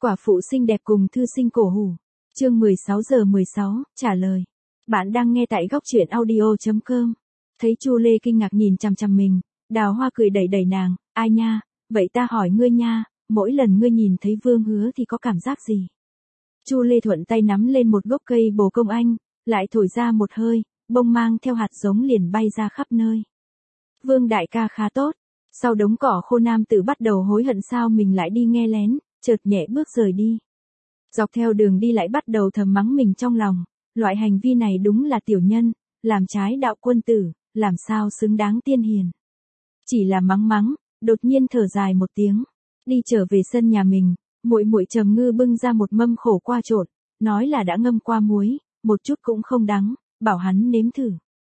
Quả phụ xinh đẹp cùng thư sinh cổ hủ. Chương 16:16, trả lời. Bạn đang nghe tại góc truyện audio.com. Thấy Chu Lê kinh ngạc nhìn chằm chằm mình, Đào Hoa cười đẩy đẩy nàng, ai nha, vậy ta hỏi ngươi nha, mỗi lần ngươi nhìn thấy Vương Hứa thì có cảm giác gì? Chu Lê thuận tay nắm lên một gốc cây bồ công anh, lại thổi ra một hơi, bông mang theo hạt giống liền bay ra khắp nơi. Vương đại ca khá tốt. Sau đống cỏ khô nam tử bắt đầu hối hận sao mình lại đi nghe lén, chợt nhẹ bước rời đi. Dọc theo đường đi lại bắt đầu thầm mắng mình trong lòng, loại hành vi này đúng là tiểu nhân, làm trái đạo quân tử, làm sao xứng đáng tiên hiền. Chỉ là mắng mắng, đột nhiên thở dài một tiếng, đi trở về sân nhà mình, muội muội Trầm Ngư bưng ra một mâm khổ qua trộn, nói là đã ngâm qua muối, một chút cũng không đắng, bảo hắn nếm thử.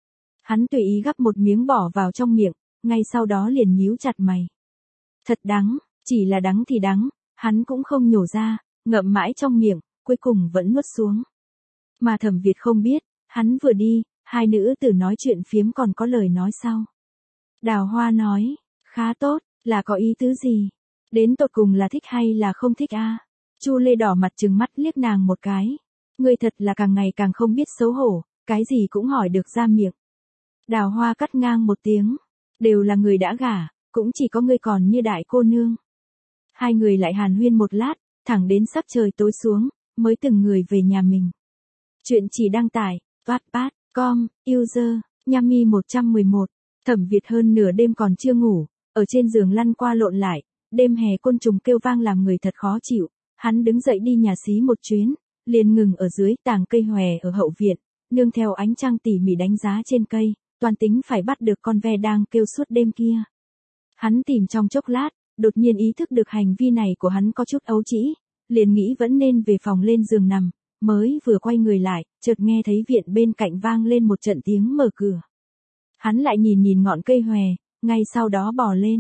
Hắn tùy ý gắp một miếng bỏ vào trong miệng, ngay sau đó liền nhíu chặt mày. Thật đắng, chỉ là đắng thì đắng, hắn cũng không nhổ ra, ngậm mãi trong miệng, cuối cùng vẫn nuốt xuống. Mà Thẩm Việt không biết, hắn vừa đi, hai nữ tử nói chuyện phiếm còn có lời nói sau. Đào Hoa nói, khá tốt, là có ý tứ gì? Đến tột cùng là thích hay là không thích a? Chu Lê đỏ mặt trừng mắt liếc nàng một cái. Ngươi thật là càng ngày càng không biết xấu hổ, cái gì cũng hỏi được ra miệng. Đào Hoa cắt ngang một tiếng, đều là người đã gả, cũng chỉ có ngươi còn như đại cô nương. Hai người lại hàn huyên một lát, thẳng đến sắp trời tối xuống, mới từng người về nhà mình. Chuyện chỉ đăng tải, wattpad.com, user, Yami 111. Thẩm Việt hơn nửa đêm còn chưa ngủ, ở trên giường lăn qua lộn lại, đêm hè côn trùng kêu vang làm người thật khó chịu, hắn đứng dậy đi nhà xí một chuyến, liền ngừng ở dưới tàng cây hòe ở hậu viện, nương theo ánh trăng tỉ mỉ đánh giá trên cây, toàn tính phải bắt được con ve đang kêu suốt đêm kia. Hắn tìm trong chốc lát, đột nhiên ý thức được hành vi này của hắn có chút ấu trĩ, liền nghĩ vẫn nên về phòng lên giường nằm, mới vừa quay người lại, chợt nghe thấy viện bên cạnh vang lên một trận tiếng mở cửa. Hắn lại nhìn nhìn ngọn cây hòe, ngay sau đó bò lên.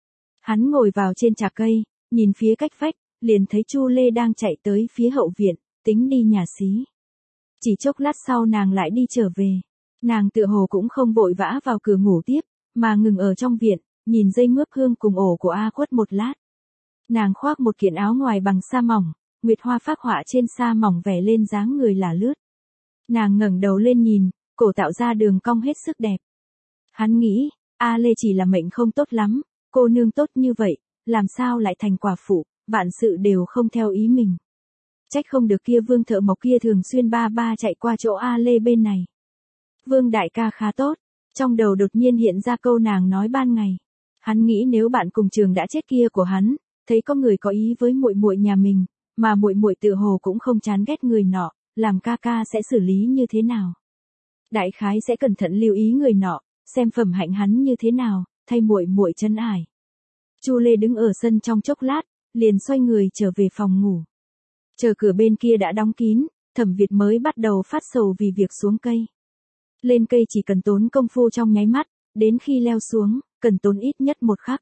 Hắn ngồi vào trên chạc cây, nhìn phía cách vách, liền thấy Chu Lê đang chạy tới phía hậu viện, tính đi nhà xí. Chỉ chốc lát sau nàng lại đi trở về. Nàng tựa hồ cũng không vội vã vào cửa ngủ tiếp, mà ngừng ở trong viện, nhìn dây mướp hương cùng ổ của A Quất một lát. Nàng khoác một kiện áo ngoài bằng sa mỏng, nguyệt hoa phác họa trên sa mỏng vẽ lên dáng người là lướt. Nàng ngẩng đầu lên nhìn, cổ tạo ra đường cong hết sức đẹp. Hắn nghĩ, A Lê chỉ là mệnh không tốt lắm, cô nương tốt như vậy, làm sao lại thành quả phụ, vạn sự đều không theo ý mình. Trách không được kia Vương thợ mộc kia thường xuyên ba chạy qua chỗ A Lê bên này. Vương đại ca khá tốt, trong đầu đột nhiên hiện ra câu nàng nói ban ngày. Hắn nghĩ nếu bạn cùng trường đã chết kia của hắn, thấy có người có ý với muội muội nhà mình, mà muội muội tự hồ cũng không chán ghét người nọ, làm ca ca sẽ xử lý như thế nào? Đại khái sẽ cẩn thận lưu ý người nọ, xem phẩm hạnh hắn như thế nào, thay muội muội trấn ải. Chu Lê đứng ở sân trong chốc lát, liền xoay người trở về phòng ngủ. Chờ cửa bên kia đã đóng kín, Thẩm Việt mới bắt đầu phát sầu vì việc xuống cây. Lên cây chỉ cần tốn công phu trong nháy mắt, đến khi leo xuống, cần tốn ít nhất một khắc.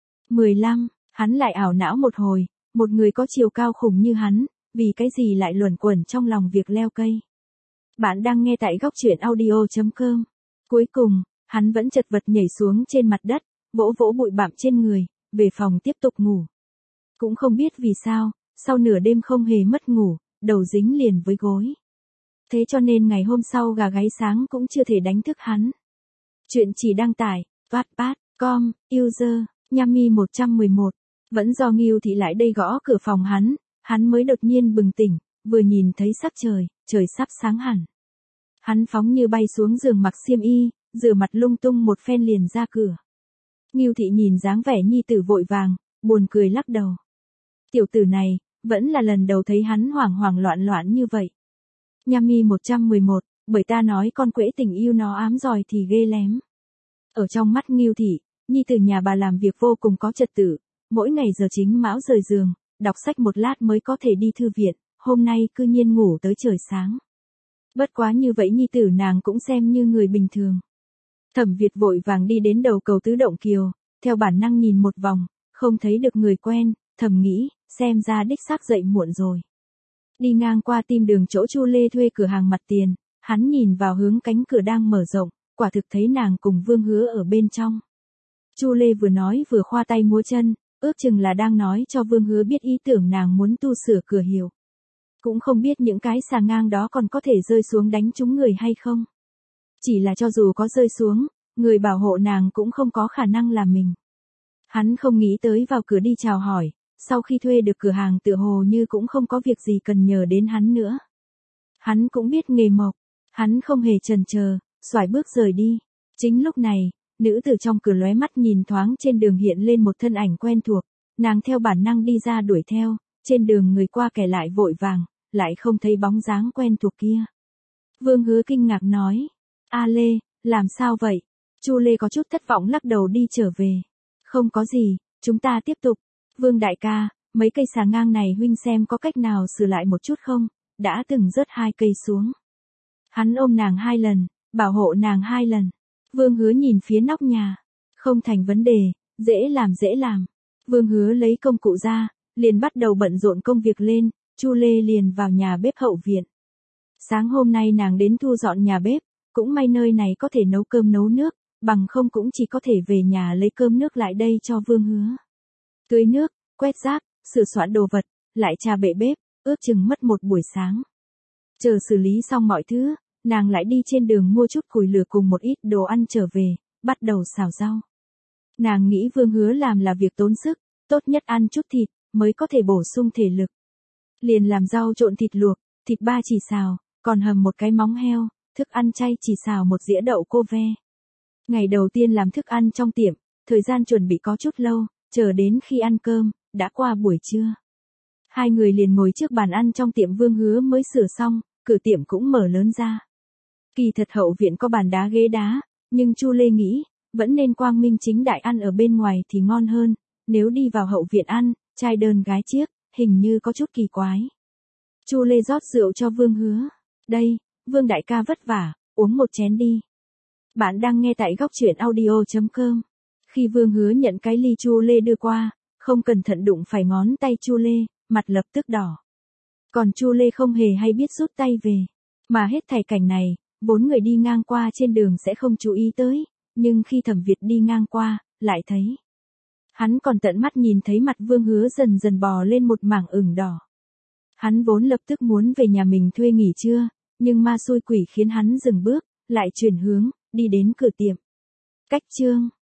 15, hắn lại ảo não một hồi, một người có chiều cao khủng như hắn, vì cái gì lại luẩn quẩn trong lòng việc leo cây. Bạn đang nghe tại góc truyện audio.com. Cuối cùng, hắn vẫn chật vật nhảy xuống trên mặt đất, vỗ vỗ bụi bặm trên người, về phòng tiếp tục ngủ. Cũng không biết vì sao, sau nửa đêm không hề mất ngủ, đầu dính liền với gối. Thế cho nên ngày hôm sau gà gáy sáng cũng chưa thể đánh thức hắn. Chuyện chỉ đăng tải, wattpad.com, user, Yami 111. Vẫn do Ngưu Thị lại đây gõ cửa phòng hắn mới đột nhiên bừng tỉnh, vừa nhìn thấy sắc trời sắp sáng hẳn. Hắn phóng như bay xuống giường mặc xiêm y, rửa mặt lung tung một phen liền ra cửa. Ngưu Thị nhìn dáng vẻ nhi tử vội vàng, buồn cười lắc đầu. Tiểu tử này, vẫn là lần đầu thấy hắn hoảng loạn như vậy. Yami 111, bởi ta nói con quễ tình yêu nó ám giỏi thì ghê lém. Ở trong mắt Ngưu Thị, nhi tử nhà bà làm việc vô cùng có trật tự, mỗi ngày giờ chính mão rời giường, đọc sách một lát mới có thể đi thư viện, hôm nay cư nhiên ngủ tới trời sáng. Bất quá như vậy nhi tử nàng cũng xem như người bình thường. Thẩm Việt vội vàng đi đến đầu cầu Tứ Động Kiều, theo bản năng nhìn một vòng, không thấy được người quen, thầm nghĩ, xem ra đích xác dậy muộn rồi. Đi ngang qua tim đường chỗ Chu Lê thuê cửa hàng mặt tiền, hắn nhìn vào hướng cánh cửa đang mở rộng, quả thực thấy nàng cùng Vương Hứa ở bên trong. Chu Lê vừa nói vừa khoa tay múa chân, ước chừng là đang nói cho Vương Hứa biết ý tưởng nàng muốn tu sửa cửa hiệu. Cũng không biết những cái xà ngang đó còn có thể rơi xuống đánh trúng người hay không. Chỉ là cho dù có rơi xuống, người bảo hộ nàng cũng không có khả năng làm mình. Hắn không nghĩ tới vào cửa đi chào hỏi, sau khi thuê được cửa hàng tựa hồ như cũng không có việc gì cần nhờ đến hắn nữa. Hắn cũng biết nghề mộc, hắn không hề chần chờ, xoải bước rời đi. Chính lúc này, nữ từ trong cửa lóe mắt nhìn thoáng trên đường hiện lên một thân ảnh quen thuộc, nàng theo bản năng đi ra đuổi theo, trên đường người qua kẻ lại vội vàng, lại không thấy bóng dáng quen thuộc kia. Vương Hứa kinh ngạc nói, A Lê, làm sao vậy? Chu Lê có chút thất vọng lắc đầu đi trở về. Không có gì, chúng ta tiếp tục. Vương đại ca, mấy cây xà ngang này huynh xem có cách nào sửa lại một chút không? Đã từng rớt 2 cây xuống. Hắn ôm nàng 2 lần, bảo hộ nàng 2 lần. Vương Hứa nhìn phía nóc nhà. Không thành vấn đề, dễ làm dễ làm. Vương Hứa lấy công cụ ra, liền bắt đầu bận rộn công việc lên, Chu Lê liền vào nhà bếp hậu viện. Sáng hôm nay nàng đến thu dọn nhà bếp, cũng may nơi này có thể nấu cơm nấu nước, bằng không cũng chỉ có thể về nhà lấy cơm nước lại đây cho Vương Hứa. Tưới nước, quét rác, sửa soạn đồ vật, lại trà bệ bếp, ước chừng mất một buổi sáng. Chờ xử lý xong mọi thứ, nàng lại đi trên đường mua chút củi lửa cùng một ít đồ ăn trở về, bắt đầu xào rau. Nàng nghĩ Vương Hứa làm là việc tốn sức, tốt nhất ăn chút thịt, mới có thể bổ sung thể lực. Liền làm rau trộn thịt luộc, thịt ba chỉ xào, còn hầm một cái móng heo, thức ăn chay chỉ xào một dĩa đậu cô ve. Ngày đầu tiên làm thức ăn trong tiệm, thời gian chuẩn bị có chút lâu, chờ đến khi ăn cơm, đã qua buổi trưa. Hai người liền ngồi trước bàn ăn trong tiệm Vương Hứa mới sửa xong, cửa tiệm cũng mở lớn ra. Kỳ thật hậu viện có bàn đá ghế đá, nhưng Chu Lê nghĩ, vẫn nên quang minh chính đại ăn ở bên ngoài thì ngon hơn, nếu đi vào hậu viện ăn, trai đơn gái chiếc, hình như có chút kỳ quái. Chu Lê rót rượu cho Vương Hứa. Đây, Vương đại ca vất vả, uống một chén đi. Bạn đang nghe tại góc truyện audio.com. Khi Vương Hứa nhận cái ly Chu Lê đưa qua, không cẩn thận đụng phải ngón tay Chu Lê, mặt lập tức đỏ. Còn Chu Lê không hề hay biết rút tay về. Mà hết thảy cảnh này, 4 người đi ngang qua trên đường sẽ không chú ý tới, nhưng khi Thẩm Việt đi ngang qua, lại thấy. Hắn còn tận mắt nhìn thấy mặt Vương Hứa dần dần bò lên một mảng ửng đỏ. Hắn vốn lập tức muốn về nhà mình thuê nghỉ trưa, nhưng ma xui quỷ khiến hắn dừng bước, lại chuyển hướng, đi đến cửa tiệm. Cách chương